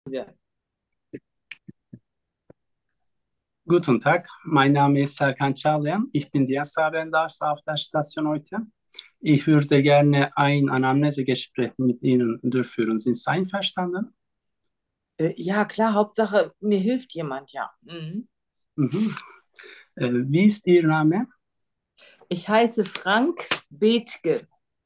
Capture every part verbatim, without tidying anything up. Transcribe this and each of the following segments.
Wir. Guten Tag, mein Name ist Serkan Çağlayan. Ich bin Dienstabendars auf der Station heute. Ich würde gerne ein Anamnesegespräch mit Ihnen durchführen. Sind Sie einverstanden? Äh, ja, klar, Hauptsache, mir hilft jemand, ja. Mhm. Mhm. Äh, wie ist Ihr Name? Ich heiße Frank Bethge.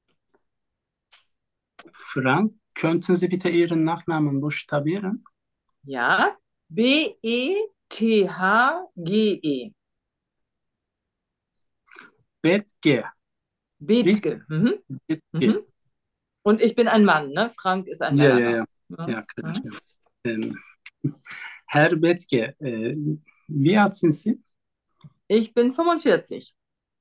Frank. Könnten Sie bitte Ihren Nachnamen buchstabieren? Ja, B E T H G E. Betge. Richtig? Bethge. Mhm. Betge. Mhm. Und ich bin ein Mann, ne? Frank ist ein Ja, ja, Mänername. ja. Mhm. Ja, klar. Mhm. Ja. Ähm, Herr Betge, äh, wie alt sind Sie? Ich bin fünfundvierzig.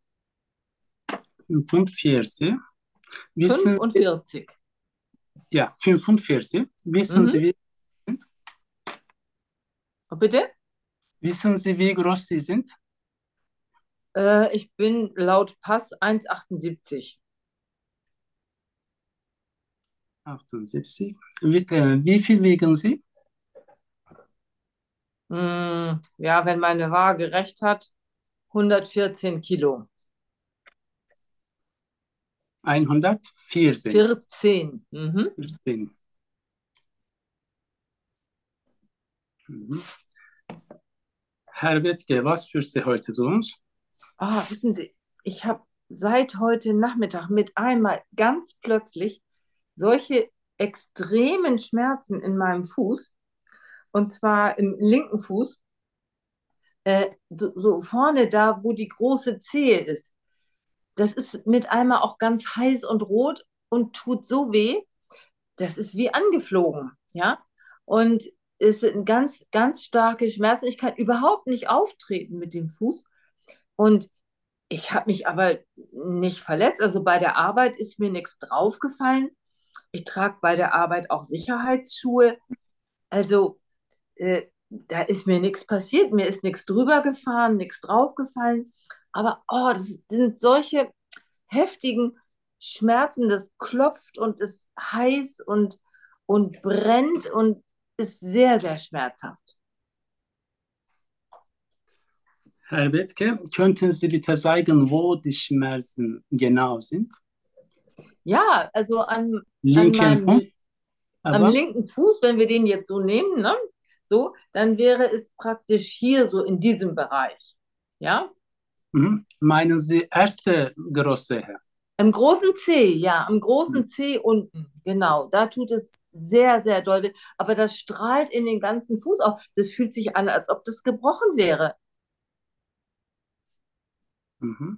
fünfundvierzig. Wissen Sie, fünfundvierzig. ja, fünfundvierzig. Wissen Mhm. Sie, wie Sie sind? Und bitte? Wissen Sie, wie groß Sie sind? Äh, ich bin laut Pass eins Komma achtundsiebzig. achtundsiebzig. Wie, äh, wie viel wiegen Sie? Hm, ja, wenn meine Waage recht hat, hundertvierzehn Kilo. hundertvierzehn. vierzehn. Mhm. vierzehn. Mhm. Herr Wittke, was führt Sie heute zu uns? Ah, wissen Sie, ich habe seit heute Nachmittag mit einmal ganz plötzlich solche extremen Schmerzen in meinem Fuß, und zwar im linken Fuß, äh, so, so vorne da, wo die große Zehe ist. Das ist mit einmal auch ganz heiß und rot und tut so weh. Das ist wie angeflogen, ja. Und es sind ganz, ganz starke Schmerzen. Ich kann überhaupt nicht auftreten mit dem Fuß. Und ich habe mich aber nicht verletzt. Also bei der Arbeit ist mir nichts draufgefallen. Ich trage bei der Arbeit auch Sicherheitsschuhe. Also äh, da ist mir nichts passiert. Mir ist nichts drüber gefahren, nichts draufgefallen. Aber oh, das sind solche heftigen Schmerzen. Das klopft und ist heiß und, und brennt und ist sehr, sehr schmerzhaft. Herr Wittke, könnten Sie bitte sagen, wo die Schmerzen genau sind? Ja, also an, an Linken Fuß, meinem am aber linken Fuß, wenn wir den jetzt so nehmen, ne, so, dann wäre es praktisch hier so in diesem Bereich. Ja? mhm. Meinen Sie erste große Herr? Am großen Zeh, ja, am Mhm. großen Zeh unten, genau, da tut es sehr, sehr doll weh. Aber das strahlt in den ganzen Fuß auf. Das fühlt sich an, als ob das gebrochen wäre. Mhm.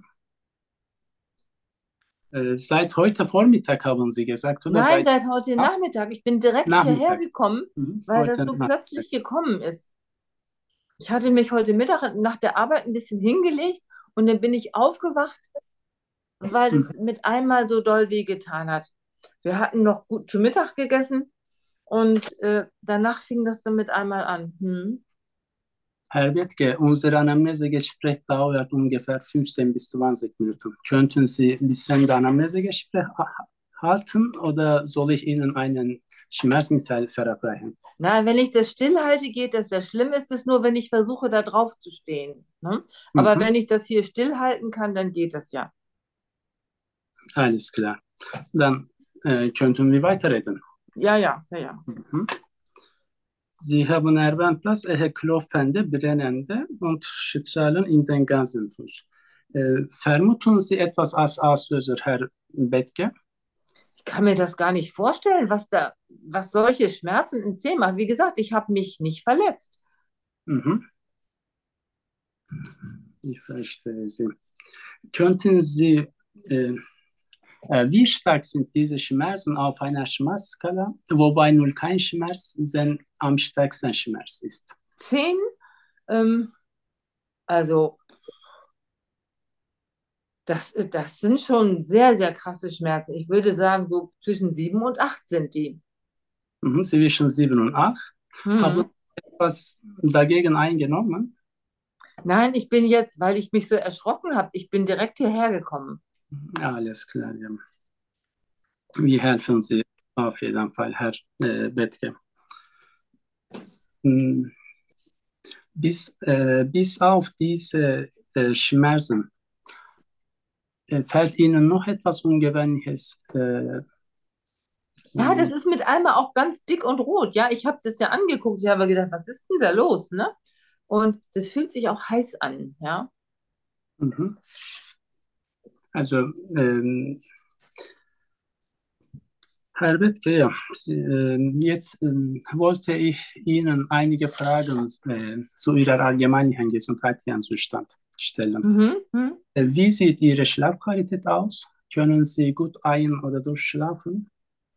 Äh, seit heute Vormittag haben Sie gesagt, oder Nein, seit seit heute Ab- Nachmittag. Ich bin direkt hierher Nachmittag? gekommen, Mhm. weil das Heute so Nachmittag. plötzlich gekommen ist. Ich hatte mich heute Mittag nach der Arbeit ein bisschen hingelegt und dann bin ich aufgewacht, weil Mhm. es mit einmal so doll wehgetan hat. Wir hatten noch gut zu Mittag gegessen und äh, danach fing das dann mit einmal an. Hm. Herr Wittke, unser Anamnesegespräch dauert ungefähr fünfzehn bis zwanzig Minuten. Könnten Sie bis Ende Anamnesegespräch ha- halten oder soll ich Ihnen einen Schmerzmittel verabreichen? Na, wenn ich das stillhalte, geht das. Das Schlimme ist es nur, wenn ich versuche, da drauf zu stehen. Ne? Aber Mhm. wenn ich das hier stillhalten kann, dann geht das ja. Alles klar. Dann äh, könnten wir weiterreden. Ja, ja, ja, ja. Mhm. Sie haben erwähnt, dass er klopfende, brennende und Strahlen in den ganzen Fuß. Äh, vermuten Sie etwas als Auslöser, Herr Bettke? Ich kann mir das gar nicht vorstellen, was da, was solche Schmerzen im Zeh machen. Wie gesagt, ich habe mich nicht verletzt. Mhm. Ich verstehe Sie. Könnten Sie, äh, äh, wie stark sind diese Schmerzen auf einer Schmerzskala, wobei null kein Schmerz, denn am stärksten Schmerz ist? Zehn, ähm, also das, das sind schon sehr, sehr krasse Schmerzen. Ich würde sagen, so zwischen sieben und acht sind die. Mhm. Zwischen sieben und acht. Haben Mhm. Sie etwas dagegen eingenommen? Nein, ich bin jetzt, weil ich mich so erschrocken habe, ich bin direkt hierher gekommen. Ja, alles klar. Ja. Wir helfen Sie auf jeden Fall, Herr äh, Bettke. mh, bis, äh, bis auf diese äh, Schmerzen, äh, fällt Ihnen noch etwas Ungewöhnliches? Äh, Ja, das mh, ist mit einmal auch ganz dick und rot. Ja, ich habe das ja angeguckt. Ich habe gedacht, was ist denn da los, ne? Und das fühlt sich auch heiß an, ja. mhm. Also, ähm, Herr Bethke, ja, Sie, ähm, jetzt ähm, wollte ich Ihnen einige Fragen äh, zu Ihrer allgemeinen gesundheitlichen Zustand stellen. Mhm. Mhm. Äh, wie sieht Ihre Schlafqualität aus? Können Sie gut ein- oder durchschlafen?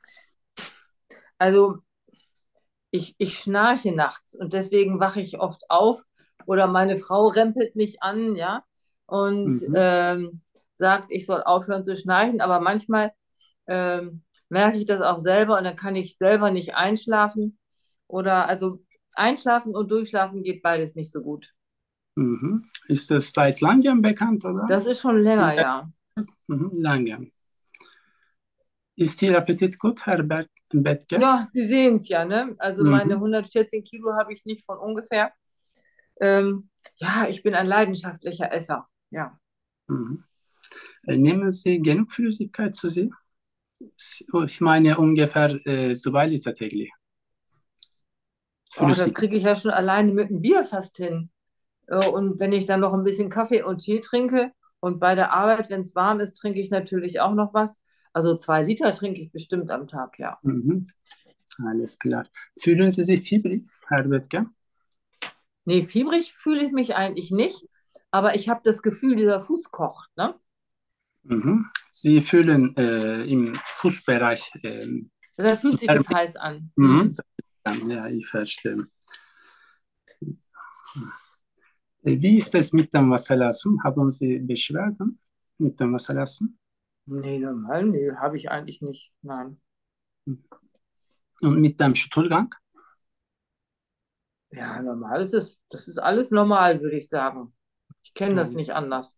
Also ich, ich schnarche nachts und deswegen wache ich oft auf oder meine Frau rempelt mich an, ja, und Mhm. ähm, sagt, ich soll aufhören zu schnarchen, aber manchmal ähm, merke ich das auch selber und dann kann ich selber nicht einschlafen oder also einschlafen und durchschlafen geht beides nicht so gut. Mhm. Ist das seit langem bekannt, oder? Das ist schon länger, ja. Mhm. Lange. Ist Ihr Appetit gut, Herr Be- Bethke? Ja, Sie sehen es ja, ne? Also meine Mhm. hundertvierzehn Kilo habe ich nicht von ungefähr. Ähm, ja, ich bin ein leidenschaftlicher Esser, ja. Mhm. Äh, Nehmen Sie genug Flüssigkeit zu sich? S- Ich meine ungefähr äh, zwei Liter täglich. Oh, das Flüssig. kriege ich ja schon alleine mit dem Bier fast hin. Äh, Und wenn ich dann noch ein bisschen Kaffee und Tee trinke und bei der Arbeit, wenn es warm ist, trinke ich natürlich auch noch was. Also zwei Liter trinke ich bestimmt am Tag, ja. Mhm. Alles klar. Fühlen Sie sich fiebrig, Herr Bethke? Nee, fiebrig fühle ich mich eigentlich nicht, aber ich habe das Gefühl, dieser Fuß kocht, ne? Mhm. Sie fühlen äh, im Fußbereich ähm, Da fühlt sich Wärme. das heiß an. Mhm. Hm. Ja, ich verstehe. Äh, Wie ist es mit dem Wasserlassen? Haben Sie Beschwerden mit dem Wasserlassen? Nee, normal, nee, habe ich eigentlich nicht. Nein. Und mit dem Stuhlgang? Ja, normal ist es, das ist alles normal, würde ich sagen. Ich kenne das Nein. nicht anders.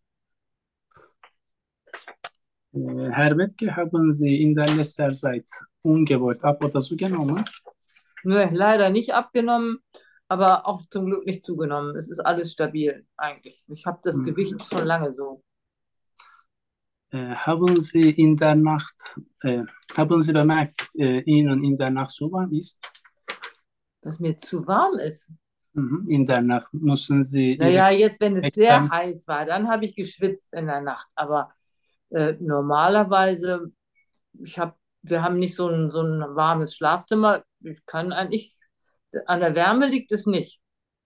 Äh, Herr Bethke, haben Sie in der letzten Zeit ungewollt ab oder zugenommen? Nee, leider nicht abgenommen, aber auch zum Glück nicht zugenommen. Es ist alles stabil eigentlich. Ich habe das Mhm. Gewicht schon lange so. Äh, haben Sie in der Nacht, äh, haben Sie bemerkt, äh, Ihnen in der Nacht zu warm ist? Dass mir zu warm ist. Mhm. In der Nacht müssen Sie Ihre Naja, jetzt, wenn es sehr Kleidung. heiß war, dann habe ich geschwitzt in der Nacht. Aber äh, normalerweise, ich hab, wir haben nicht so ein, so ein warmes Schlafzimmer. Ich kann eigentlich, an der Wärme liegt es nicht.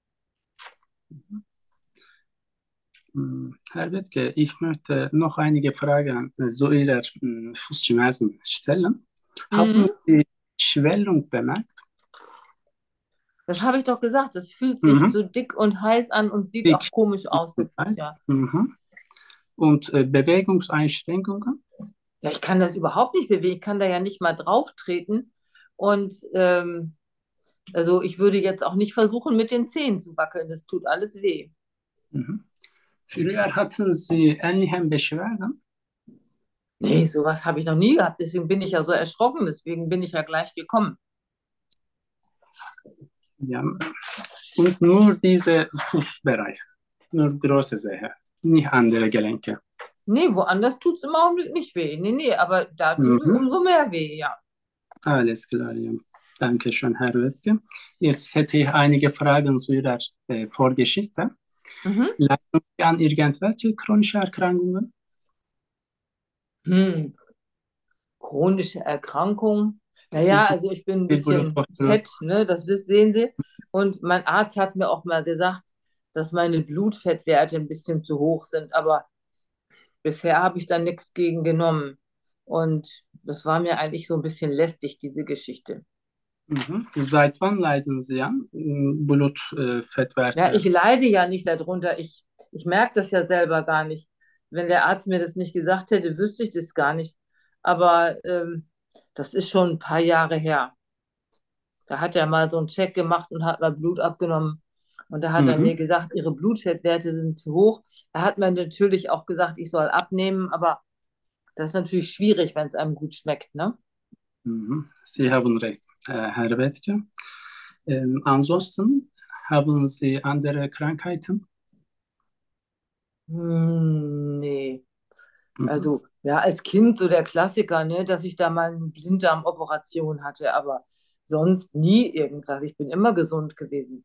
Hm, Herr Wittke, ich möchte noch einige Fragen äh, zu Ihrer hm, Fußschmerzen stellen. Haben Mhm. Sie Schwellung bemerkt? Das habe ich doch gesagt. Das fühlt sich Mhm. so dick und heiß an und sieht Dick auch komisch aus, der Fuß, ja. mhm. Und äh, Bewegungseinschränkungen? Ja, ich kann das überhaupt nicht bewegen. Ich kann da ja nicht mal drauf treten. Und ähm, also ich würde jetzt auch nicht versuchen, mit den Zehen zu wackeln. Das tut alles weh. Mhm. Früher hatten Sie ähnliche Beschwerden? Nee, sowas habe ich noch nie gehabt. Deswegen bin ich ja so erschrocken. Deswegen bin ich ja gleich gekommen. Ja. Und nur dieser Fußbereich, nur große Zehe, nicht andere Gelenke. Nee, woanders tut es im Augenblick nicht weh. Nee, nee, aber da tut es Mhm. umso mehr weh, ja. Alles klar, ja. Danke schön, Herr Röttgen. Jetzt hätte ich einige Fragen zu Ihrer äh, Vorgeschichte. Mhm. Leiden Sie an irgendwelche chronische Erkrankungen? Hm. Chronische Erkrankung. Naja, Zum also ich bin ein Beispiel bisschen Bluthochdruck. fett, ne? Das wiss- sehen Sie. Und mein Arzt hat mir auch mal gesagt, dass meine Blutfettwerte ein bisschen zu hoch sind. Aber bisher habe ich da nichts gegen genommen. Und das war mir eigentlich so ein bisschen lästig, diese Geschichte. Mhm. Seit wann leiden Sie an mm, Ja, ich Blutfettwerte? leide ja nicht darunter. Ich, ich merke das ja selber gar nicht. Wenn der Arzt mir das nicht gesagt hätte, wüsste ich das gar nicht. Aber ähm, das ist schon ein paar Jahre her. Da hat er mal so einen Check gemacht und hat mal Blut abgenommen. Und da hat er Mhm. mir gesagt, Ihre Blutfettwerte sind zu hoch. Er hat mir natürlich auch gesagt, ich soll abnehmen, aber das ist natürlich schwierig, wenn es einem gut schmeckt, ne? Mhm. Sie haben recht, äh, Herr Bethke. Ähm, ansonsten haben Sie andere Krankheiten? Hm, nee. Mhm. Also, ja, als Kind so der Klassiker, ne, dass ich da mal eine Blinddarmoperation hatte, aber sonst nie irgendwas. Ich bin immer gesund gewesen.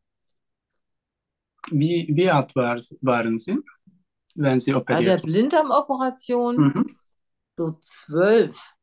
Wie, wie alt war, waren Sie, wenn Sie Bei der operiert wurden? Blinddarmoperation Mhm. so zwölf.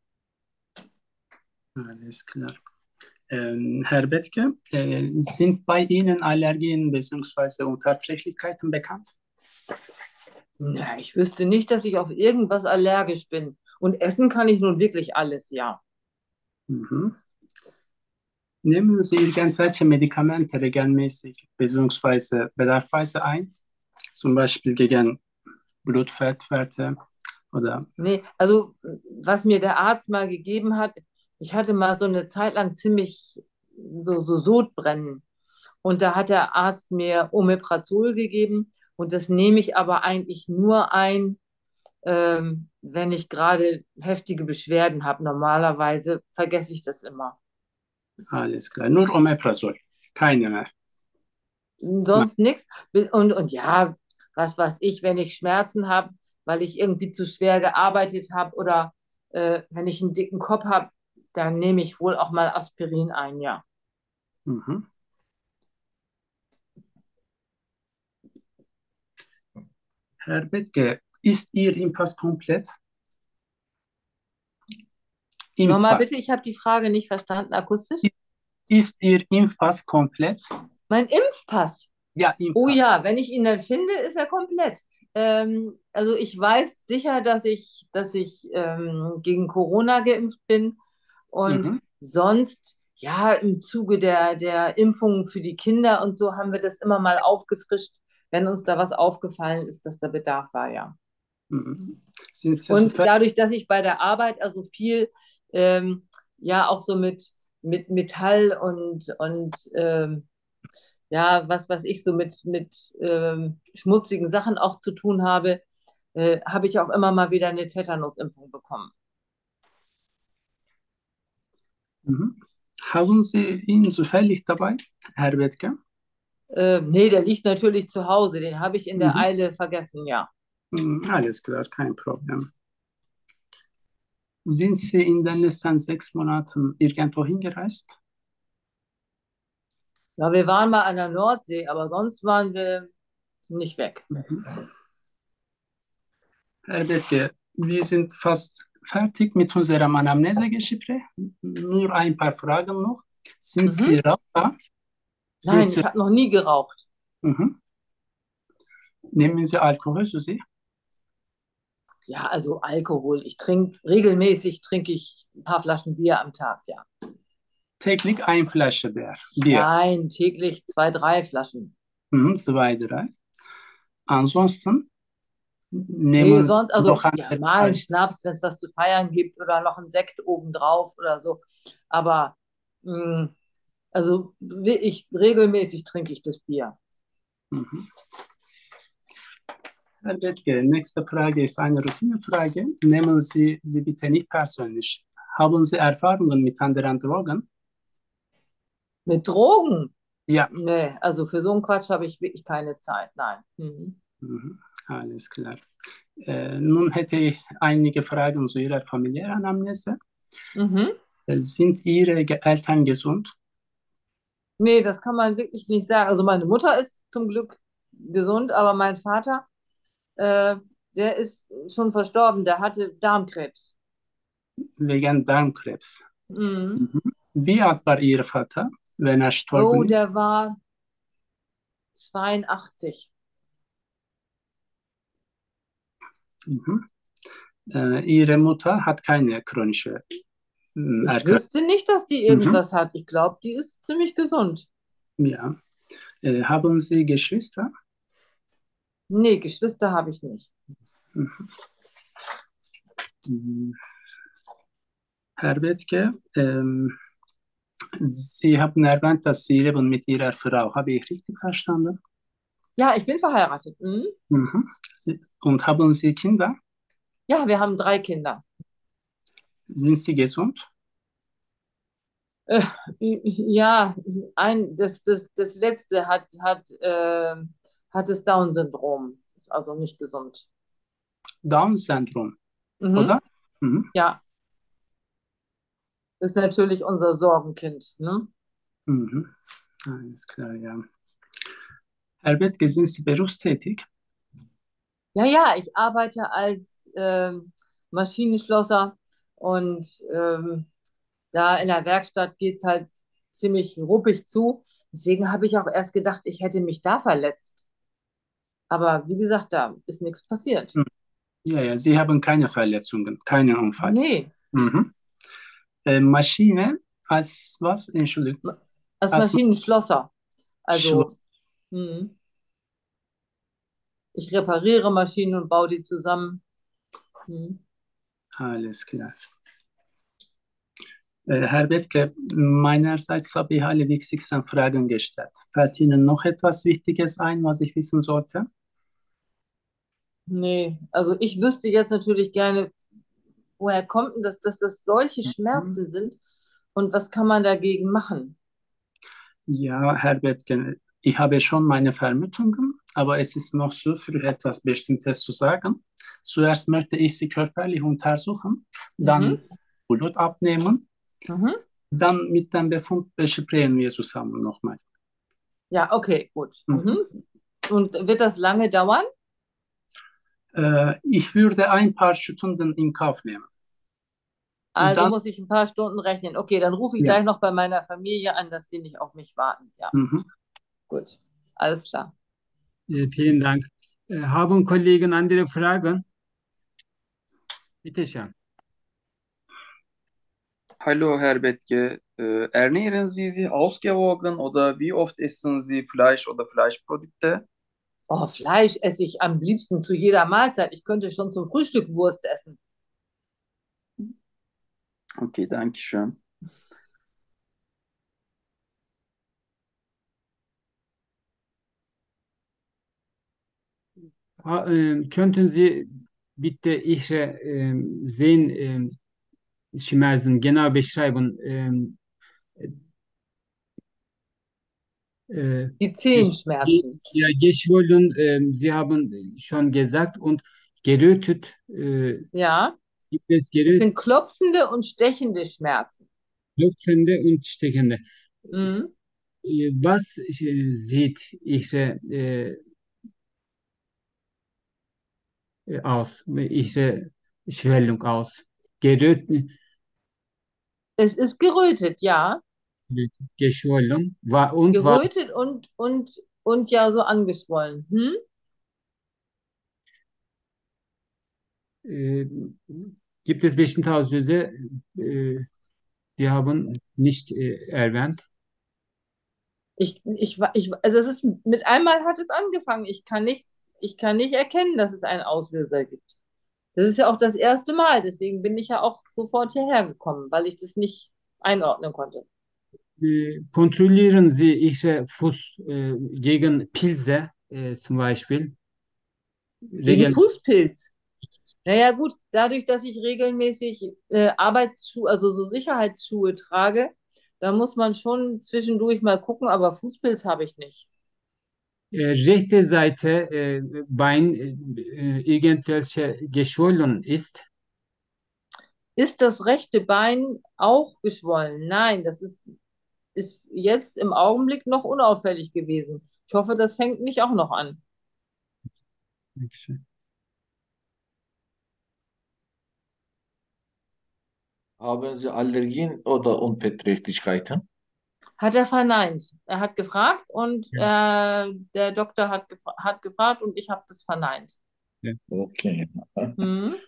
Alles klar. Ähm, Herr Bethke, äh, sind bei Ihnen Allergien bzw. Unverträglichkeiten bekannt? Na, ich wüsste nicht, dass ich auf irgendwas allergisch bin. Und essen kann ich nun wirklich alles, ja. Mhm. Nehmen Sie irgendwelche Medikamente regelmäßig bzw. bedarfsweise ein? Zum Beispiel gegen Blutfettwerte oder. Nee, also was mir der Arzt mal gegeben hat, ich hatte mal so eine Zeit lang ziemlich so, so Sodbrennen. Und da hat der Arzt mir Omeprazol gegeben. Und das nehme ich aber eigentlich nur ein, ähm, wenn ich gerade heftige Beschwerden habe. Normalerweise vergesse ich das immer. Alles klar, nur Omeprazol, keine mehr. Ma- Sonst nichts. Und, und ja, was weiß ich, wenn ich Schmerzen habe, weil ich irgendwie zu schwer gearbeitet habe oder äh, wenn ich einen dicken Kopf habe, dann nehme ich wohl auch mal Aspirin ein, ja. Mhm. Herr Bettke, ist Ihr Impass komplett? Nochmal Impfpass. bitte, ich habe die Frage nicht verstanden, akustisch. Ist Ihr Impfpass komplett? Mein Impfpass. Ja, Oh Impfpass. ja, wenn ich ihn dann finde, ist er komplett. Ähm, also ich weiß sicher, dass ich, dass ich ähm, gegen Corona geimpft bin und Mhm. sonst, ja, im Zuge der, der Impfungen für die Kinder und so haben wir das immer mal aufgefrischt, wenn uns da was aufgefallen ist, dass der Bedarf war, ja. Mhm. Sind Sie Und zufrieden? dadurch, dass ich bei der Arbeit also viel, ähm, ja, auch so mit, mit Metall und, und ähm, ja, was weiß ich, so mit, mit ähm, schmutzigen Sachen auch zu tun habe, äh, habe ich auch immer mal wieder eine Tetanusimpfung bekommen. Mhm. Haben Sie ihn zufällig dabei, Herr Bettke? Äh, nee, der liegt natürlich zu Hause, den habe ich in der Mhm. Eile vergessen, ja. Mhm. Alles klar, kein Problem. Sind Sie in den letzten sechs Monaten irgendwo hingereist? Ja, wir waren mal an der Nordsee, aber sonst waren wir nicht weg. Mhm. Herr Bettke, wir sind fast fertig mit unserem Anamnesegespräch. Nur ein paar Fragen noch. Sind Sie Mhm. Raucher? Sind Nein, Sie, ich habe noch nie geraucht. mhm. Nehmen Sie Alkohol zu sich? Ja, also Alkohol. Ich trinke regelmäßig, trinke ich ein paar Flaschen Bier am Tag, ja. Täglich ein Flasche Bier. Bier. Nein, täglich zwei, drei Flaschen. Mhm. Zwei, drei. Ansonsten Nee, nehmen Sie sonst, noch also ja, andere mal einen Al- Schnaps, wenn es was zu feiern gibt oder noch einen Sekt obendrauf oder so. Aber mh, also ich regelmäßig trinke ich das Bier. Mhm. Herr Bettke, nächste Frage ist eine Routinefrage. Nehmen Sie sie bitte nicht persönlich. Haben Sie Erfahrungen mit anderen Drogen? Mit Drogen? Ja. Nee, also für so einen Quatsch habe ich wirklich keine Zeit. Nein. Mhm. Mhm. Alles klar. Äh, nun hätte ich einige Fragen zu Ihrer familiären Anamnese. Mhm. Äh, sind Ihre Ge- Eltern gesund? Nee, das kann man wirklich nicht sagen. Also meine Mutter ist zum Glück gesund, aber mein Vater, äh, der ist schon verstorben. Der hatte Darmkrebs. Wegen Darmkrebs. Mhm. Mhm. Wie alt war Ihr Vater, wenn er Oh, gestorben ist? der war zweiundachtzig. Mhm. Äh, Ihre Mutter hat keine chronische mm, Ich Erkrankung. wüsste nicht, dass die Mhm. irgendwas hat. Ich glaube, die ist ziemlich gesund. Ja. Äh, haben Sie Geschwister? Nee, Geschwister habe ich nicht. Mhm. Mhm. Herr Bethke, ähm, Sie haben erwähnt, dass Sie leben mit Ihrer Frau. Habe ich richtig verstanden? Ja, ich bin verheiratet. Mhm. Mhm. Sie, und haben Sie Kinder? Ja, wir haben drei Kinder. Sind Sie gesund? Äh, ja, ein, das, das, das letzte hat, hat, äh, hat das Down-Syndrom. Ist also nicht gesund. Down-Syndrom, oder? Mhm. Mhm. Ja, ist natürlich unser Sorgenkind. Ne? Mhm. Alles klar, ja. Herr Bethke, sind Sie berufstätig? Ja, ja, ich arbeite als ähm, Maschinenschlosser und ähm, da in der Werkstatt geht es halt ziemlich ruppig zu. Deswegen habe ich auch erst gedacht, ich hätte mich da verletzt. Aber wie gesagt, da ist nichts passiert. Mhm. Ja, ja, Sie haben keine Verletzungen, keinen Unfall. Nee, Mhm. Äh, Maschine als was? Entschuldigt. als Als Maschinenschlosser. Schloss. Also, hm, ich repariere Maschinen und baue die zusammen. Hm. Alles klar. Äh, Herr Bethke, meinerseits habe ich alle wichtigsten Fragen gestellt. Fällt Ihnen noch etwas Wichtiges ein, was ich wissen sollte? Nee, also ich wüsste jetzt natürlich gerne, woher kommt denn das, dass das solche Mhm. Schmerzen sind und was kann man dagegen machen? Ja, Herr Bethke, ich habe schon meine Vermutungen, aber es ist noch so früh, etwas Bestimmtes zu sagen. Zuerst möchte ich Sie körperlich untersuchen, Mhm, dann Blut abnehmen, mhm. dann mit dem Befund besprechen wir zusammen nochmal. Ja, okay, gut. Mhm. Mhm. Und wird das lange dauern? Äh, ich würde ein paar Stunden in Kauf nehmen. Und Also dann, muss ich ein paar Stunden rechnen. Okay, dann rufe ich ja. gleich noch bei meiner Familie an, dass die nicht auf mich warten. Ja, Mhm. gut. Alles klar. Äh, vielen Dank. Äh, haben Kollegen andere Fragen? Bitte schön. Hallo Herr Bettke, äh, ernähren Sie sich ausgewogen oder wie oft essen Sie Fleisch oder Fleischprodukte? Oh, Fleisch esse ich am liebsten zu jeder Mahlzeit. Ich könnte schon zum Frühstück Wurst essen. Okay, danke schön. Ha, äh, könnten Sie bitte Ihre ähm, Sehenschmerzen genau beschreiben? Ähm, äh, Die gesch ge Zehenschmerzen. ja, geschwollen, ähm, Sie haben schon gesagt, und gerötet, äh, Ja, gibt es es gerötet, sind klopfende und stechende Schmerzen. klopfende und stechende. Mhm. Äh, was äh, sieht Ihre äh, aus, Ihre Schwellung aus? Gerötet, Es ist gerötet, ja. geschwollen, wa und war, Gerötet und, und, und ja so angeschwollen. Hm? äh, gibt es bestimmte Auslöser, äh, die haben nicht äh, erwähnt. Ich, ich, ich, also es ist, mit einmal hat es angefangen. Ich kann nicht, ich kann nicht erkennen, dass es einen Auslöser gibt. Das ist ja auch das erste Mal, deswegen bin ich ja auch sofort hierher gekommen, weil ich das nicht einordnen konnte. Äh, kontrollieren Sie Ihre Fuß äh, gegen Pilze äh, zum Beispiel. Gegen Regelmäßig. Fußpilz. Naja, gut, dadurch, dass ich regelmäßig äh, Arbeitsschuhe, also so Sicherheitsschuhe trage, da muss man schon zwischendurch mal gucken, aber Fußpilz habe ich nicht. Äh, rechte Seite äh, Bein äh, äh, irgendwelche geschwollen ist. Ist das rechte Bein auch geschwollen? Nein, das ist, ist jetzt im Augenblick noch unauffällig gewesen. Ich hoffe, das fängt nicht auch noch an. Haben Sie Allergien oder Unverträglichkeiten? Hat er verneint. Er hat gefragt und Ja, äh, der Doktor hat, gefra hat gefragt und ich habe das verneint. ja. Okay. Hm?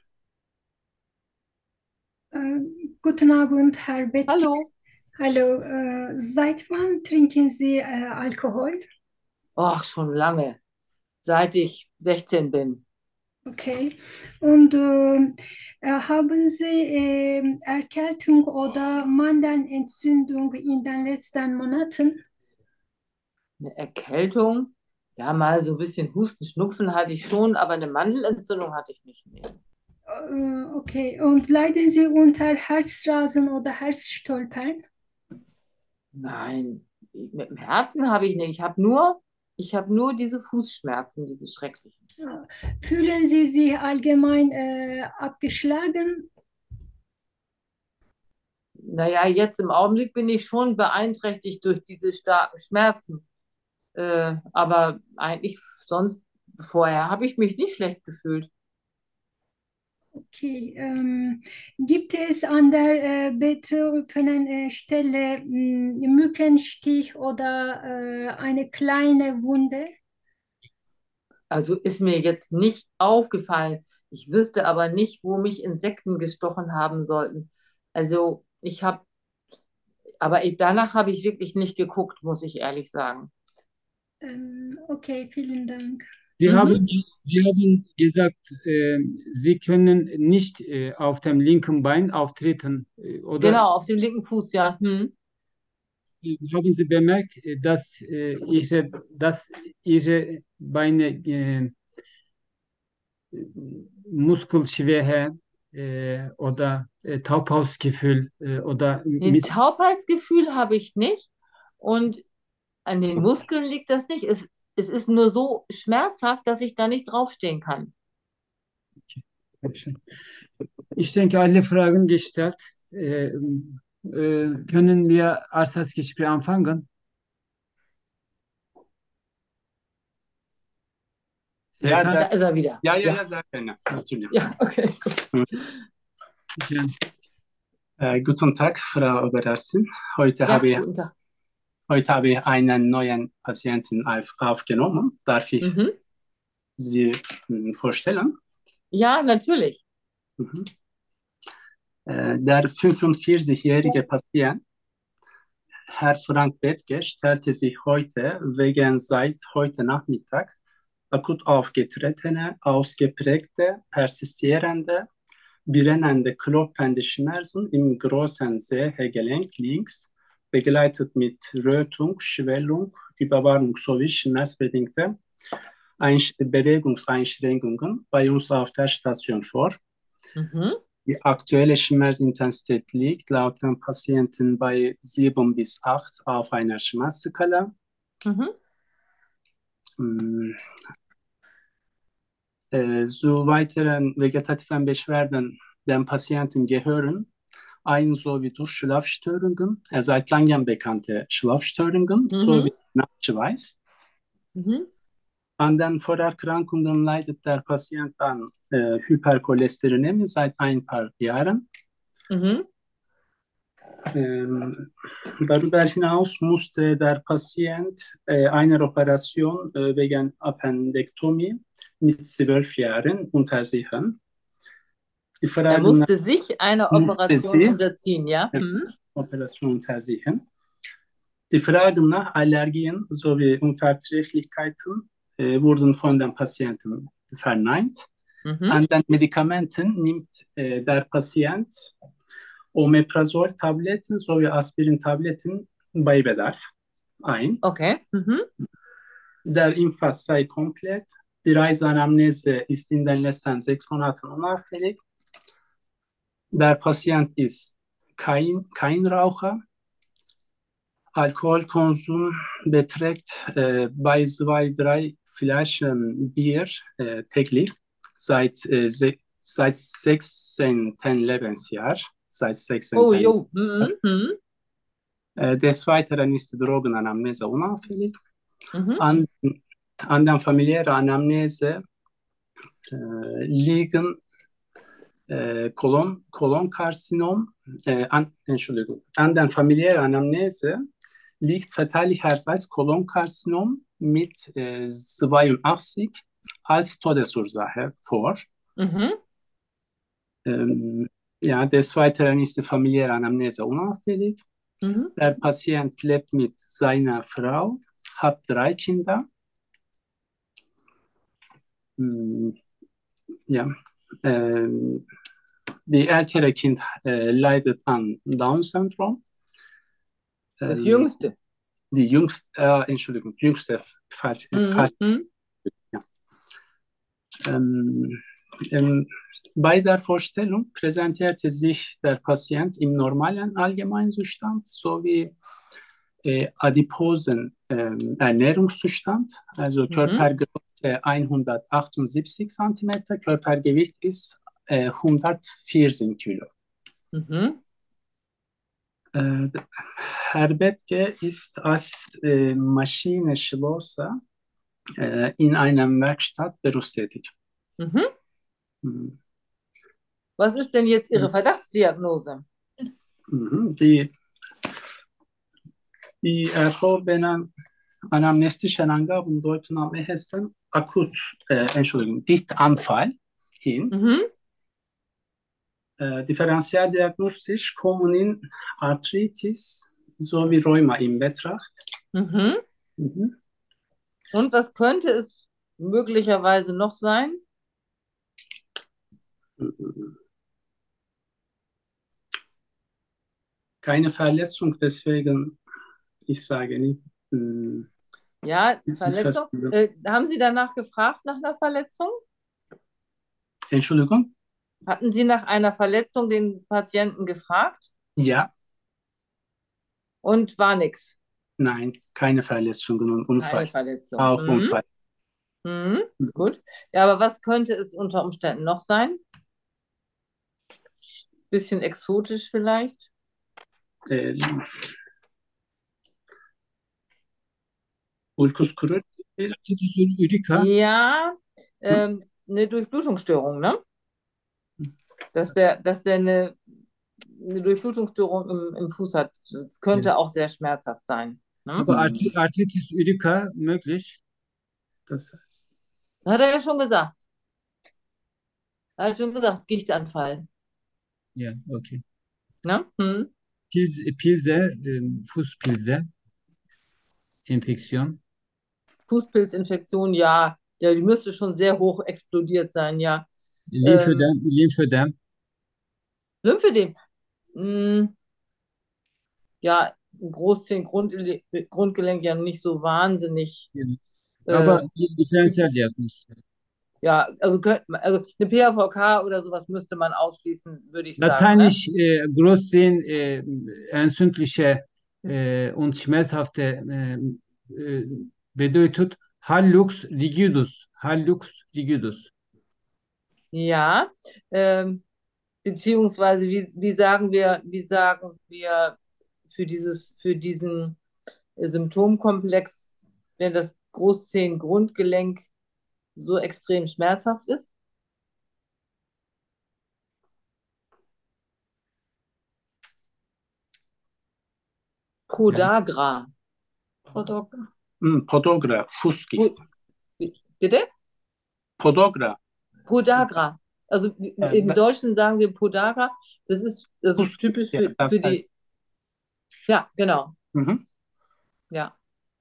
Äh, Guten Abend, Herr Bettke. Hallo. Hallo, äh, seit wann trinken Sie äh, Alkohol? Ach, schon lange, seit ich sechzehn bin. Okay. Und äh, äh, haben Sie äh, Erkältung oder Mandelentzündung in den letzten Monaten? Eine Erkältung, ja, mal so ein bisschen Husten, Schnupfen hatte ich schon, aber eine Mandelentzündung hatte ich nicht. Nee. Äh, okay. Und leiden Sie unter Herzrasen oder Herzstolpern? Nein, mit dem Herzen habe ich nicht. Ich habe nur, ich habe nur diese Fußschmerzen, diese schrecklichen. Ja. Fühlen Sie sich allgemein äh, abgeschlagen? Naja, jetzt im Augenblick bin ich schon beeinträchtigt durch diese starken Schmerzen. Äh, aber eigentlich sonst, vorher habe ich mich nicht schlecht gefühlt. Okay. Ähm, gibt es an der äh, betroffenen äh, Stelle mh, Mückenstich oder äh, eine kleine Wunde? Also ist mir jetzt nicht aufgefallen. Ich wüsste aber nicht, wo mich Insekten gestochen haben sollten. Also ich habe, aber ich, danach habe ich wirklich nicht geguckt, muss ich ehrlich sagen. Ähm, okay, vielen Dank. Sie Mhm. haben, Sie haben gesagt, äh, Sie können nicht äh, auf dem linken Bein auftreten. Äh, oder Genau, auf dem linken Fuß, ja. Hm. äh, haben Sie bemerkt, äh, dass, äh, Ihre, dass Ihre Beine äh, Muskelschwäche äh, oder äh, Taubheitsgefühl äh, oder Den mit Taubheitsgefühl habe ich nicht und an den Muskeln liegt das nicht. Es, es ist nur so schmerzhaft, dass ich da nicht draufstehen kann. Ich denke, alle Fragen gestellt. Äh, äh, können wir das Gespräch anfangen? Ja, Serkan, Da sehr, ist er wieder. ja, ja, ja, Ja, sehr gerne, natürlich. ja, okay, gut. Can- Äh, guten Tag, Frau Oberärztin. Heute Ja, habe ich, guten Tag. heute habe ich einen neuen Patienten auf, aufgenommen. Darf ich Mhm. Sie hm, vorstellen? Ja, natürlich. Mhm. Äh, der fünfundvierzigjährige Patient, Herr Frank Bethke, stellte sich heute wegen seit heute Nachmittag akut aufgetretene, ausgeprägte, persistierende, brennende, klopfende Schmerzen im großen Sehgelenk links, begleitet mit Rötung, Schwellung, Überwachung sowie schmerzbedingte Einsch- Bewegungseinschränkungen bei uns auf der Station vor. Mhm. Die aktuelle Schmerzintensität liegt laut dem Patienten bei sieben bis acht auf einer Schmerzskala. Mhm. Mm, Äh, zu weiteren vegetativen Beschwerden dem Patienten gehören ein sowie durch Schlafstörungen, äh, seit langem bekannte Schlafstörungen Mhm. sowie Nachtschweiß. Mhm. An den Vorerkrankungen leidet der Patient an äh, Hypercholesterinämie seit ein paar Jahren. Mhm. Ähm, darüber hinaus musste der Patient äh, eine Operation äh, wegen Appendektomie mit zwölf Jahren unterziehen. Die Er Frage nach musste sich einer musste Operation sie unterziehen, ja? äh, Mhm. Operation unterziehen. Die Fragen nach Allergien sowie Unverträglichkeiten äh, wurden von den Patienten verneint. Mhm. An den Medikamenten nimmt äh, der Patient Omeprazol-Tabletten sowie Aspirin-Tabletten bei Bedarf ein. Okay. Mhm. Der Impfpass sei komplett. Die Reiseanamnese ist in den letzten sechs Monaten unauffällig. Der Patient ist kein, kein Raucher. Alkoholkonsum beträgt äh, bei zwei, drei Flaschen Bier äh, täglich seit, äh, se seit sechzehnten Lebensjahr. Seit Oh, sechzehnten. jo. Mhm. Mhm. Äh, des Weiteren ist die Drogenanamnese unauffällig. Mhm. An, an der familiären Anamnese äh, liegen äh, Kolon, Kolonkarzinom, äh, an, Entschuldigung, an der familiären Anamnese liegt väterlicherseits Kolonkarzinom mit äh, zweiundachtzig als Todesursache vor. Mhm. Ähm, ja, des Weiteren ist die familiäre Anamnese unauffällig. Mhm. Der Patient lebt mit seiner Frau, hat drei Kinder. Hm, ja, ähm, die ältere Kind äh, leidet an Down-Syndrom. Das Ähm, Jüngste. die jüngste, äh, Entschuldigung, jüngste, falsch, äh, falsch, Mhm. Mhm. ja. Ähm, ähm, bei der Vorstellung präsentierte sich der Patient im normalen Allgemeinzustand sowie äh, adiposen ähm, Ernährungszustand. Also Mhm. Körpergröße hundertachtundsiebzig Zentimeter, Körpergewicht ist äh, hundertvierzehn Kilo. Mhm. Äh, Herr Bethge ist als äh, Maschinenschlosser äh, in einer Werkstatt berufstätig. Mhm. Mhm. Was ist denn jetzt Ihre Verdachtsdiagnose? Mhm. Die, die erhobenen anamnestischen Angaben deuten am ehesten akut, äh, Entschuldigung, Gichtanfall hin. Mhm. Äh, differentialdiagnostisch kommen in Arthritis sowie Rheuma in Betracht. Mhm. Mhm. Und was könnte es möglicherweise noch sein? Keine Verletzung, deswegen, ich sage nicht. Mh, Ja, nicht Verletzung. feststellen. Äh, haben Sie danach gefragt nach einer Verletzung? Entschuldigung? Hatten Sie nach einer Verletzung den Patienten gefragt Ja, und war nichts? nein, keine Verletzungen und Unfall. Keine Verletzung. Auch Mhm. Unfall. Mhm. Mhm. Gut. Ja, aber was könnte es unter Umständen noch sein? Bisschen exotisch vielleicht? Äh, Ulcus Kröll. Arthritis urtica. Ja, Hm? ähm, eine Durchblutungsstörung, ne? Dass der, dass der eine, eine Durchblutungsstörung im, im Fuß hat. Das könnte Ja. auch sehr schmerzhaft sein. Ne? Aber Arthri- Arthritis urtica möglich. Das heißt, Hat er ja schon gesagt. Hat er schon gesagt, Gichtanfall. Ja, okay. Ne? Hm. Pilze, Pilze, ähm, Fußpilze, Infektion. Fußpilzinfektion, ja. Ja, die müsste schon sehr hoch explodiert sein, ja. Ähm, Lymphödem, Lymphödem. Lymphödem. Hm, ja, Großzehen, Grundele- Grundgelenk ja nicht so wahnsinnig Ja. äh, Aber die typisch. Differentialdiagnosis. Ja, also, könnt, also eine P A V K oder sowas müsste man ausschließen, würde ich sagen. Ne? Lateinisch äh, Großsehen, äh, entzündliche äh, und schmerzhafte äh, äh, bedeutet Hallux rigidus. Hallux rigidus. Ja, ähm, beziehungsweise wie, wie sagen wir, wie sagen wir für dieses, für diesen äh, Symptomkomplex, wenn das Großzehengrundgelenk so extrem schmerzhaft ist? Ja. Podagra. Podagra. hm, Podagra, Fußgicht. Pu- Bitte? Podagra, Podagra. Also äh, im Deutschen sagen wir Podagra. Das ist, das ist Fußgicht, typisch ja, für, das für die. heißt, Ja, genau. mhm. Ja.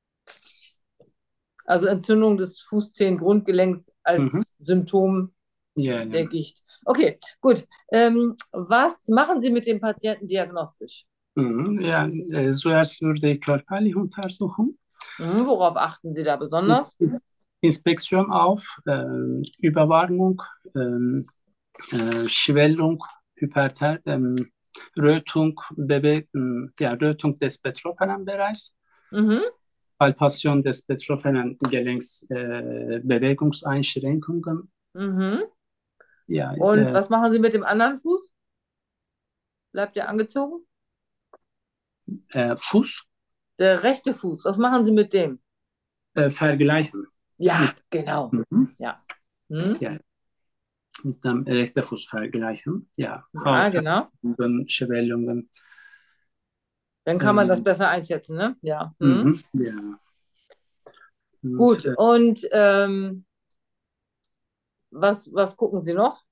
Also Entzündung des Fußzehengrundgelenks als Mhm. Symptom Ja, der ja. Gicht. Okay, gut. Ähm, was machen Sie mit dem Patienten diagnostisch? Mhm. Ja, äh, zuerst würde ich körperlich untersuchen. Mhm, worauf achten Sie da Ins besonders? Ins Inspektion auf ähm, Überwarmung, ähm, äh, Schwellung, Hyperter ähm, Rötung, Bewe ähm, ja, Rötung des betroffenen Bereichs, Mhm, Palpation des betroffenen Gelenks, äh, Bewegungseinschränkungen. mhm. Ja, Und äh, was machen Sie mit dem anderen Fuß? Bleibt der angezogen? äh, Fuß Der rechte Fuß, was machen Sie mit dem? äh, vergleichen Ja, mit, genau. mhm. Ja. Hm? Ja, mit dem rechten Fuß vergleichen. Ja, Ja, genau. Hautverletzungen, Schwellungen. Dann kann man das Ähm, besser einschätzen, ne? Ja. Hm? mhm. Ja. Und Gut. äh, Und ähm, was, was gucken Sie noch?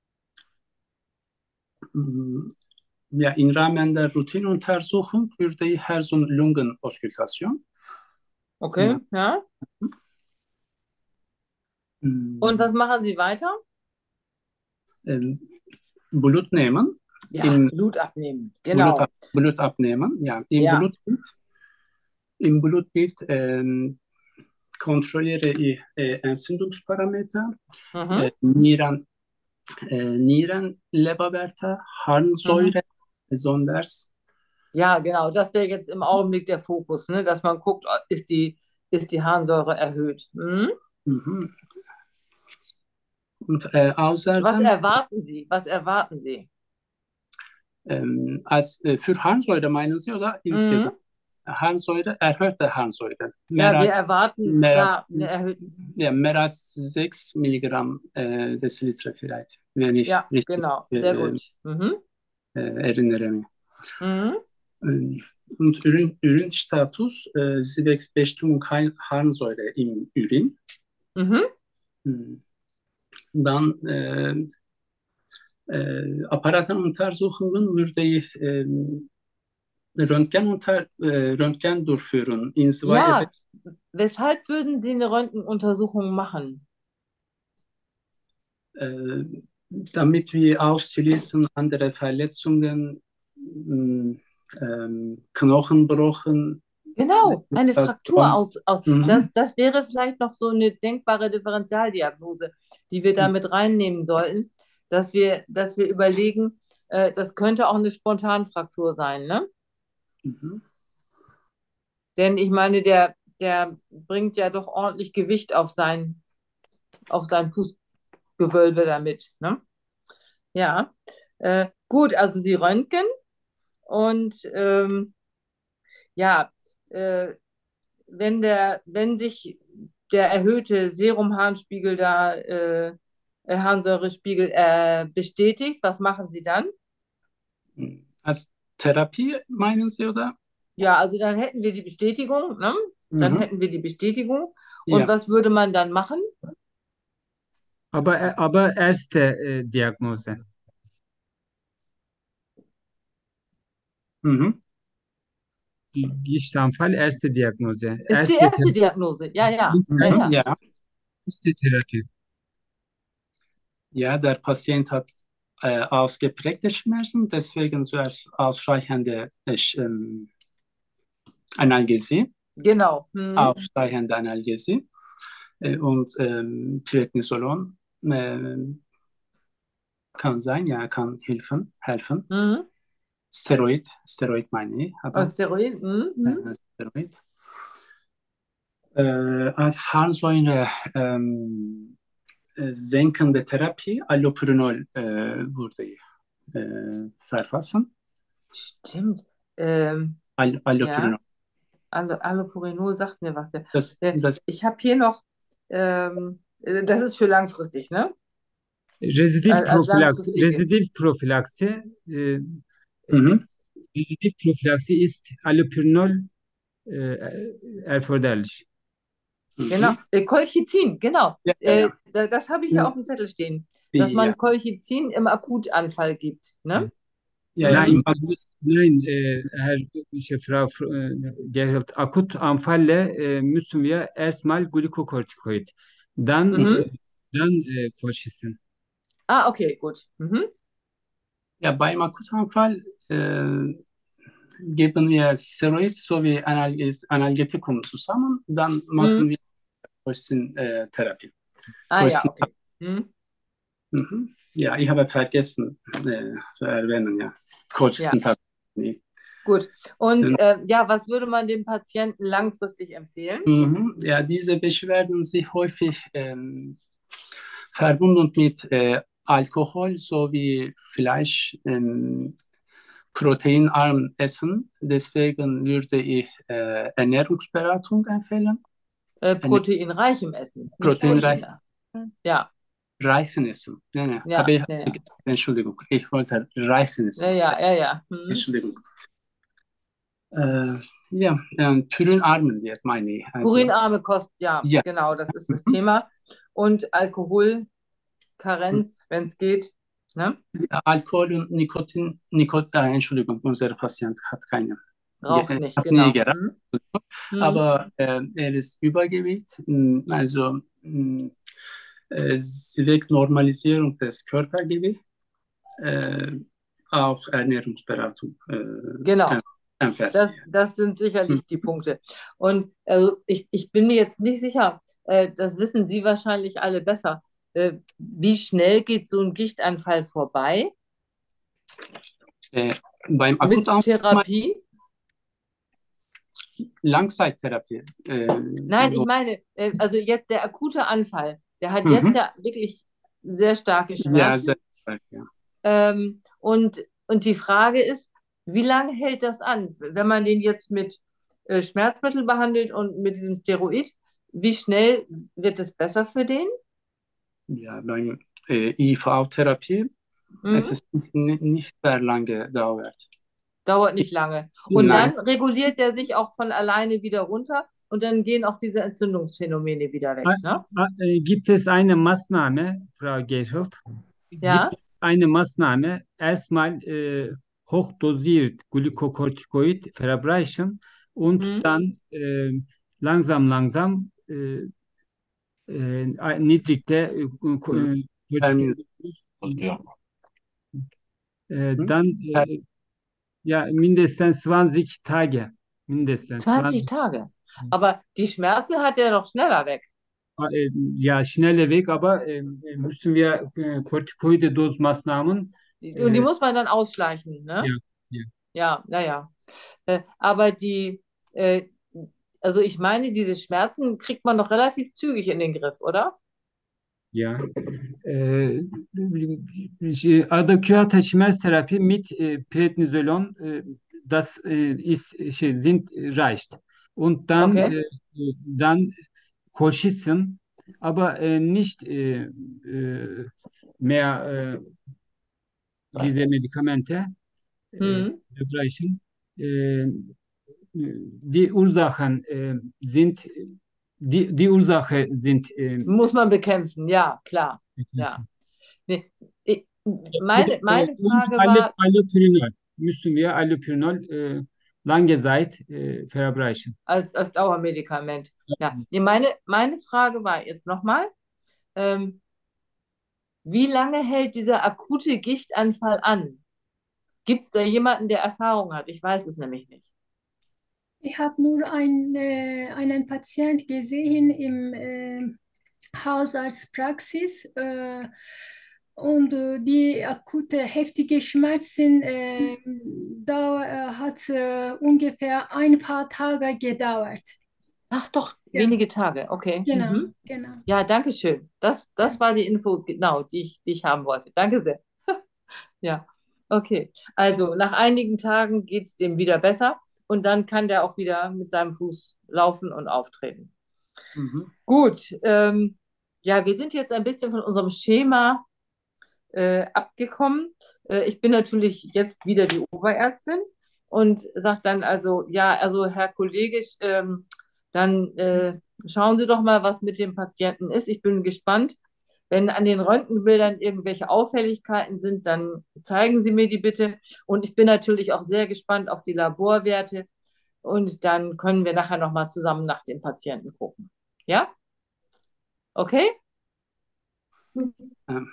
mm, ja, im Rahmen der Routinenuntersuchung würde ich Herz- und Lungenauskultation. Okay, ja. Und was Mm, machen Sie weiter? ähm, Blut nehmen, Ja, im Blut abnehmen. Blut, Genau. ab, Blut abnehmen, ja, im Ja. Blutbild, im Blutbild ähm, kontrolliere ich äh, Entzündungsparameter, Mhm. äh, Nieren, äh, Nierenleberwerte, Mhm. Harnsäure, besonders Ja, genau, das wäre jetzt im Augenblick der Fokus, ne? Dass man guckt, ist die, ist die Harnsäure erhöht. Hm? Mhm. Und äh, Was außerdem erwarten Sie? Was erwarten Sie? ähm, als äh, für Harnsäure meinen Sie oder Mhm. insgesamt? Harnsäure, erhöhte Harnsäure. Mehr Ja, wir als, erwarten mehr als, klar eine erhöhte. ja, mehr als sechs Milligramm äh, Deziliter vielleicht, wenn ich Ja, richtig genau, sehr äh, gut. Mhm. äh, erinnere mich. Mhm. Ähm, Und Ürün, Ürünstatus, äh, Sivexbestimmung Har- Harnsäure im Urin. Mhm. Hm. Dann äh, äh, Apparatenuntersuchungen würde ich ähm, Röntgen, unter, äh, Röntgen durchführen. In zwei Ebenen. Ja, weshalb würden Sie eine Röntgenuntersuchung machen? Äh, damit wir ausschließen andere Verletzungen, mh, ähm, Knochenbrochen, Genau, eine das Fraktur aus, aus mhm, das, das wäre vielleicht noch so eine denkbare Differentialdiagnose, die wir da mit reinnehmen sollten, dass wir, dass wir überlegen, äh, das könnte auch eine Spontanfraktur sein, ne? mhm, Denn ich meine, der, der bringt ja doch ordentlich Gewicht auf sein, auf sein Fußgewölbe damit, ne? Ja, äh, gut, also Sie röntgen und ähm, ja, äh, wenn der, wenn sich der erhöhte Serumharnspiegel da, äh, äh, Harnsäurespiegel äh, bestätigt, was machen Sie dann? als Therapie meinen Sie, oder? Ja, also dann hätten wir die Bestätigung, ne? Dann Mhm. hätten wir die Bestätigung. Und Ja, was würde man dann machen? Aber, aber erste e, Diagnose. mhm. Gichtanfall erste Diagnose. Ist die Erste erste Therapie. Diagnose. Ja, ja, ja, Mhm. ja. Ja, Erste Therapie. ja, der Patient hat äh, ausgeprägte Schmerzen, deswegen zuerst ausreichende äh, ähm, Analgesie, Genau. Hm. ausreichende Analgesie äh, und ähm, Prednisolon äh, kann sein, ja, kann helfen, helfen. Hm. Steroid, Steroid meine ich, Und aber Steroid. Hm. Hm. äh, Steroid. Äh, als Harnsäure ähm, äh, senkende Therapie, Allopurinol äh, würde ich äh, verfassen. Stimmt. Ähm, All, ja, Allopurinol. Allo- Allopurinol sagt mir was. Ja. Das, Äh, das, ich habe hier noch, ähm, äh, das ist für langfristig, ne? Rezidiv Als, als Prophylaxe. langfristige. Rezidiv Prophylaxe. E, mhm. Rezidiv Prophylaxe ist Allopurinol e, erforderlich. Genau. Mhm. Äh, Colchicin, genau. Ja, ja, Äh, ja. da, das habe ich hier auf dem Zettel stehen, dass Ja, man Colchicin im Akutanfall gibt, ne? ja, ja. Mhm. Im, Nein, nein, e, Herr şey, Frau e, Gerhold, akut anfalle e, müssen wir erstmal Glukokortikoid, dann mhm. e, Mhm. dann e, Colchicin. Ah, okay, gut. Mhm. Ja, beim Akutanfall äh, geben wir Steroid sowie Analges, Analgetikum zusammen, dann machen Mhm. wir Colchicin-Therapie. Ah ja, Colchicin, okay. Mhm. mhm. Ja, ich habe vergessen äh, zu erwähnen, ja. Ja, Colchicin-Therapie. gut. Und äh, ja, was würde man dem Patienten langfristig empfehlen? Mhm. Ja, diese Beschwerden sind häufig ähm, verbunden mit äh, Alkohol sowie Fleisch, ähm, proteinarm Essen. Deswegen würde ich äh, Ernährungsberatung empfehlen. Äh, Eine proteinreichem Essen, nicht proteinreichen Proteine. Ja, Essen. Nein, nein, habe ja, ich ja, ja. gesagt, Entschuldigung. Ich wollte reichen Ja, Essen. ja, ja, ja. Mhm. Entschuldigung. Äh, ja, ähm, purinarmen Diät meine ich. Also, Purinarme Kost, ja, ja. genau, das ist das Mhm. Thema. Und Alkoholkarenz, wenn es geht. Ne? Ja, Alkohol und Nikotin, Nikot, äh, Entschuldigung, unser Patient hat keine, ge- Raucht äh, nicht, hat nie genau. geraucht, Mhm. Mhm. aber äh, er ist Übergewicht, mh, also mh, äh, Normalisierung des Körpergewichts, äh, auch Ernährungsberatung äh, Genau, empfiehlt das, sie. das sind Mhm. sicherlich die Punkte. Und also ich, ich bin mir jetzt nicht sicher, äh, das wissen Sie wahrscheinlich alle besser. Äh, wie schnell geht so ein Gichtanfall vorbei Äh, beim mit Akutanfall, Therapie? Langzeittherapie. Äh, Nein, ich so. meine, äh, also jetzt der akute Anfall, der hat jetzt Mhm. ja wirklich sehr starke Ja, Schmerzen. sehr stark, ja. Ähm, und, und die Frage ist, wie lange hält das an? Wenn man den jetzt mit äh, Schmerzmittel behandelt und mit diesem Steroid, wie schnell wird es besser für den? Ja, beim äh, I V-Therapie, es Mhm. ist nicht, nicht sehr lange dauert. Dauert nicht lange. Und Nein, dann reguliert der sich auch von alleine wieder runter und dann gehen auch diese Entzündungsphänomene wieder weg, ne? Äh, Gibt es eine Maßnahme, Frau Gerhold? Gibt Ja. es eine Maßnahme, erstmal äh, hochdosiert Glukokortikoid verabreichen und Mhm. dann äh, langsam langsam äh, äh, niedrigte äh, hm. äh, Ähm, Kortikoid, Ja. äh, hm? dann äh, ja mindestens zwanzig Tage. Mindestens zwanzig zwanzig. Tage. Aber die Schmerzen hat er doch schneller weg. Äh, ja, schneller Weg, aber äh, müssen wir äh, Kortikoide-Dosmaßnahmen Die- Und die äh, muss man dann ausschleichen, ne? ja, ja. Ja, naja. Äh, aber die, äh, also ich meine, diese Schmerzen kriegt man doch relativ zügig in den Griff, oder? Ja. Äh, şey, Adaküata Schmerztherapie mit äh, Prednisolon, äh, das äh, ist, şey, sind reicht. Und dann, Okay. äh, dann Colchicin, aber äh, nicht äh, äh, mehr äh, diese Medikamente äh, Hm. verbrechen. Äh, die Ursachen äh, sind, die, die Ursache sind äh, Muss man bekämpfen, ja, klar. Ja. Nee, ich, meine, Äh, meine und Frage Allo- war, Allopurinol. Müssen wir Allopurinol äh, lange Zeit äh, verabreichen. als, als Dauermedikament. Ja. Nee, meine, meine Frage war jetzt nochmal, ähm, wie lange hält dieser akute Gichtanfall an? Gibt es da jemanden, der Erfahrung hat? Ich weiß es nämlich nicht. Ich habe nur ein, äh, einen Patient gesehen im äh, Hausarztpraxis äh, und äh, die akute heftige Schmerzen, äh, da äh, hat äh, ungefähr ein paar Tage gedauert. Ach doch, Ja, wenige Tage, okay. genau, Mhm. genau. Ja, danke schön. Das, Ja. das war die Info, genau, die ich, die ich haben wollte. Danke sehr. Ja, okay. Also nach einigen Tagen geht es dem wieder besser und dann kann der auch wieder mit seinem Fuß laufen und auftreten. Mhm. Gut, ähm, ja, wir sind jetzt ein bisschen von unserem Schema äh, abgekommen. Äh, ich bin natürlich jetzt wieder die Oberärztin und sage dann also, ja, also Herr Kollege, ähm, dann äh, schauen Sie doch mal, was mit dem Patienten ist. Ich bin gespannt. Wenn an den Röntgenbildern irgendwelche Auffälligkeiten sind, dann zeigen Sie mir die bitte. Und ich bin natürlich auch sehr gespannt auf die Laborwerte. Und dann können wir nachher nochmal zusammen nach dem Patienten gucken. Ja? Okay? Ähm,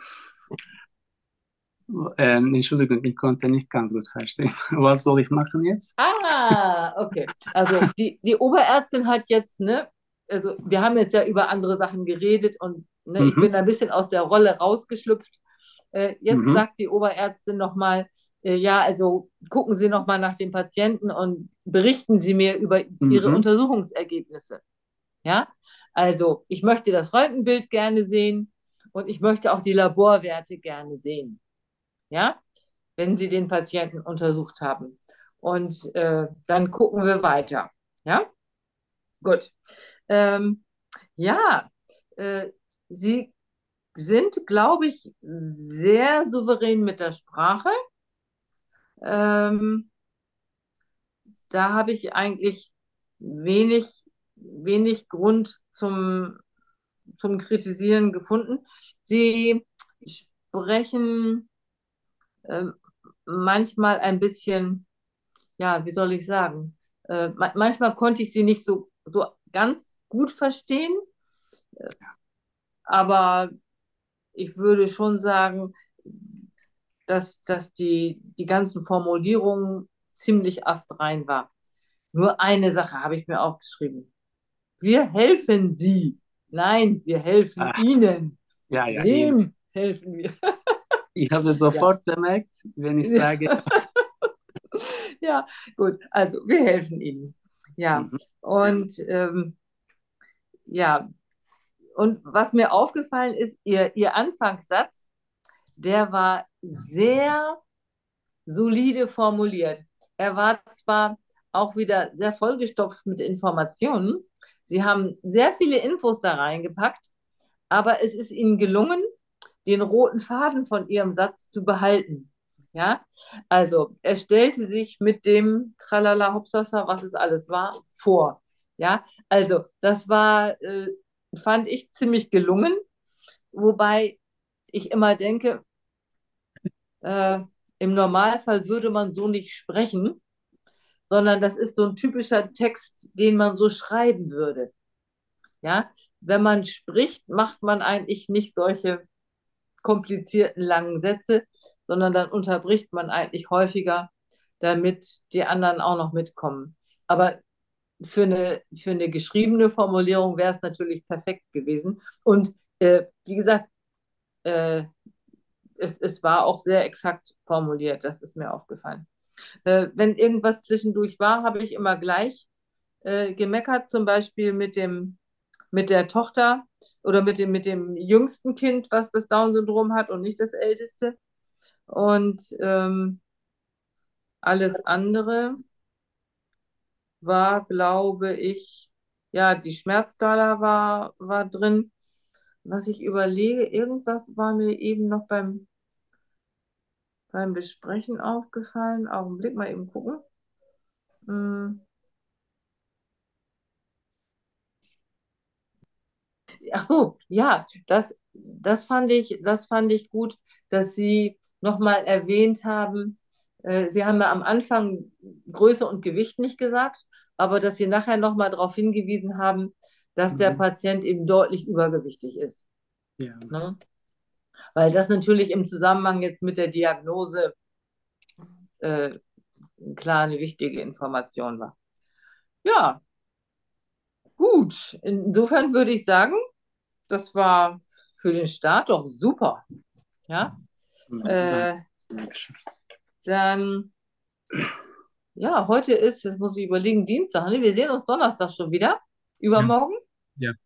ähm, Entschuldigung, ich konnte nicht ganz gut verstehen. Was soll ich machen jetzt? Ah, okay. Also die, die Oberärztin hat jetzt, ne, also wir haben jetzt ja über andere Sachen geredet und ne, ich Mhm. bin ein bisschen aus der Rolle rausgeschlüpft. Äh, jetzt Mhm. sagt die Oberärztin nochmal, äh, ja, also gucken Sie nochmal nach dem Patienten und berichten Sie mir über Ihre Mhm. Untersuchungsergebnisse. Ja, also ich möchte das Röntgenbild gerne sehen und ich möchte auch die Laborwerte gerne sehen. Ja, wenn Sie den Patienten untersucht haben. Und äh, dann gucken wir weiter. Ja, gut. Ähm, ja, äh, Sie sind, glaube ich, sehr souverän mit der Sprache. Ähm, da habe ich eigentlich wenig, wenig Grund zum, zum Kritisieren gefunden. Sie sprechen äh, manchmal ein bisschen, ja, wie soll ich sagen? Äh, ma manchmal konnte ich sie nicht so, so ganz gut verstehen, aber ich würde schon sagen, dass, dass die, die ganzen Formulierungen ziemlich astrein waren. Nur eine Sache habe ich mir aufgeschrieben. Wir helfen Sie. Nein, wir helfen Ah, Ihnen. ja, ja, Ihnen. Wem helfen wir? Ich habe Ja. sofort bemerkt, wenn ich sage, Ja, gut. Also, wir helfen Ihnen. Ja, Mhm. und ähm, ja, und was mir aufgefallen ist, ihr, ihr Anfangssatz, der war sehr solide formuliert. Er war zwar auch wieder sehr vollgestopft mit Informationen. Sie haben sehr viele Infos da reingepackt, aber es ist ihnen gelungen, den roten Faden von ihrem Satz zu behalten. Ja, also er stellte sich mit dem Tralala Hopsasa, was es alles war, vor. Ja, also das war, äh, fand ich ziemlich gelungen, wobei ich immer denke, äh, im Normalfall würde man so nicht sprechen, sondern das ist so ein typischer Text, den man so schreiben würde. Ja, wenn man spricht, macht man eigentlich nicht solche komplizierten langen Sätze, sondern dann unterbricht man eigentlich häufiger, damit die anderen auch noch mitkommen. Aber für eine, für eine geschriebene Formulierung wäre es natürlich perfekt gewesen. Und äh, wie gesagt, äh, es, es war auch sehr exakt formuliert, das ist mir aufgefallen. Äh, wenn irgendwas zwischendurch war, habe ich immer gleich äh, gemeckert, zum Beispiel mit dem, mit der Tochter oder mit dem, mit dem jüngsten Kind, was das Down-Syndrom hat und nicht das älteste. Und ähm, alles andere war, glaube ich, ja, die Schmerzskala war, war drin. Was ich überlege, irgendwas war mir eben noch beim, beim Besprechen aufgefallen. Augenblick, mal eben gucken. Hm. Ach so, ja, das, das fand ich, das fand ich gut, dass Sie nochmal erwähnt haben, äh, Sie haben ja am Anfang Größe und Gewicht nicht gesagt, aber dass Sie nachher nochmal darauf hingewiesen haben, dass der Mhm. Patient eben deutlich übergewichtig ist. Ja. Ne? Weil das natürlich im Zusammenhang jetzt mit der Diagnose äh, klar eine wichtige Information war. Ja, gut. Insofern würde ich sagen, das war für den Start doch super. Ja, Mhm. äh, Dankeschön. dann, ja, heute ist, jetzt muss ich überlegen, Dienstag, ne? Wir sehen uns Donnerstag schon wieder, Ja, übermorgen. ja.